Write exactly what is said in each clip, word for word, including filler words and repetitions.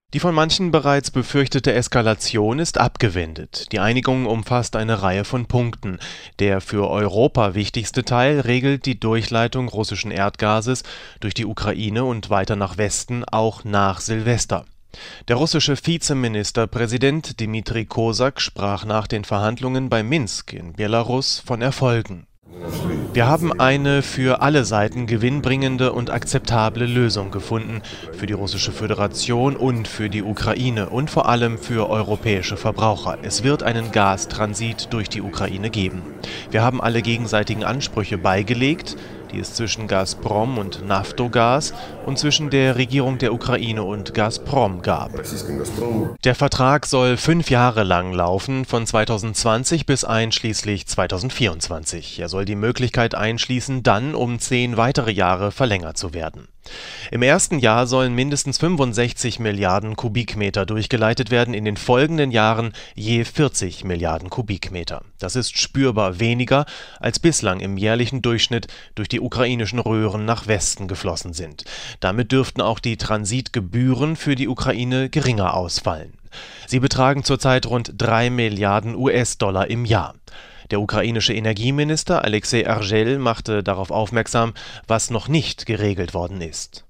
Die von manchen bereits befürchtete Eskalation ist abgewendet. Die Einigung umfasst eine Reihe von Punkten. Der für Europa wichtigste Teil regelt die Durchleitung russischen Erdgases durch die Ukraine und weiter nach Westen, auch nach Silvester. Der russische Vizeministerpräsident Dmitri Kozak sprach nach den Verhandlungen bei Minsk in Belarus von Erfolgen. Wir haben eine für alle Seiten gewinnbringende und akzeptable Lösung gefunden, für die Russische Föderation und für die Ukraine und vor allem für europäische Verbraucher. Es wird einen Gastransit durch die Ukraine geben. Wir haben alle gegenseitigen Ansprüche beigelegt, die es zwischen Gazprom und Naftogaz und zwischen der Regierung der Ukraine und Gazprom gab. Der Vertrag soll fünf Jahre lang laufen, von zweitausendzwanzig bis einschließlich zweitausendvierundzwanzig. Er soll die Möglichkeit einschließen, dann um zehn weitere Jahre verlängert zu werden. Im ersten Jahr sollen mindestens fünfundsechzig Milliarden Kubikmeter durchgeleitet werden, in den folgenden Jahren je vierzig Milliarden Kubikmeter. Das ist spürbar weniger, als bislang im jährlichen Durchschnitt durch die ukrainischen Röhren nach Westen geflossen sind. Damit dürften auch die Transitgebühren für die Ukraine geringer ausfallen. Sie betragen zurzeit rund drei Milliarden U S-Dollar im Jahr. Der ukrainische Energieminister Alexei Argel machte darauf aufmerksam, was noch nicht geregelt worden ist.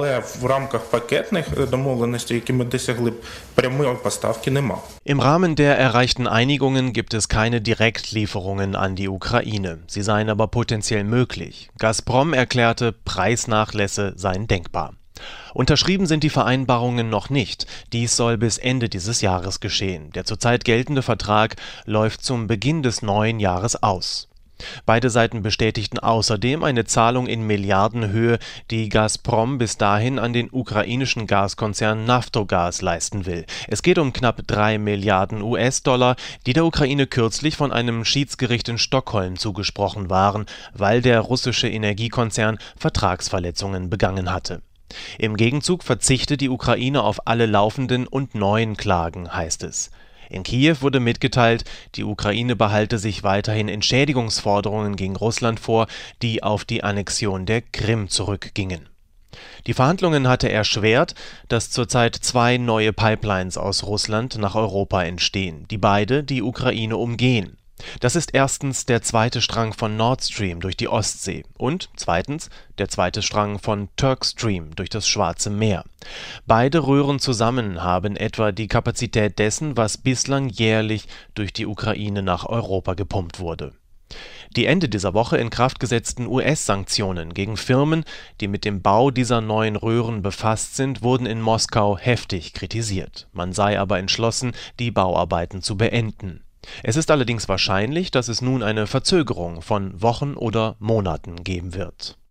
Im Rahmen der erreichten Einigungen gibt es keine Direktlieferungen an die Ukraine. Sie seien aber potenziell möglich. Gazprom erklärte, Preisnachlässe seien denkbar. Unterschrieben sind die Vereinbarungen noch nicht. Dies soll bis Ende dieses Jahres geschehen. Der zurzeit geltende Vertrag läuft zum Beginn des neuen Jahres aus. Beide Seiten bestätigten außerdem eine Zahlung in Milliardenhöhe, die Gazprom bis dahin an den ukrainischen Gaskonzern Naftogaz leisten will. Es geht um knapp drei Milliarden U S-Dollar, die der Ukraine kürzlich von einem Schiedsgericht in Stockholm zugesprochen waren, weil der russische Energiekonzern Vertragsverletzungen begangen hatte. Im Gegenzug verzichte die Ukraine auf alle laufenden und neuen Klagen, heißt es. In Kiew wurde mitgeteilt, die Ukraine behalte sich weiterhin Entschädigungsforderungen gegen Russland vor, die auf die Annexion der Krim zurückgingen. Die Verhandlungen hatte erschwert, dass zurzeit zwei neue Pipelines aus Russland nach Europa entstehen, die beide die Ukraine umgehen. Das ist erstens der zweite Strang von Nord Stream durch die Ostsee und zweitens der zweite Strang von Turkstream durch das Schwarze Meer. Beide Röhren zusammen haben etwa die Kapazität dessen, was bislang jährlich durch die Ukraine nach Europa gepumpt wurde. Die Ende dieser Woche in Kraft gesetzten U S-Sanktionen gegen Firmen, die mit dem Bau dieser neuen Röhren befasst sind, wurden in Moskau heftig kritisiert. Man sei aber entschlossen, die Bauarbeiten zu beenden. Es ist allerdings wahrscheinlich, dass es nun eine Verzögerung von Wochen oder Monaten geben wird.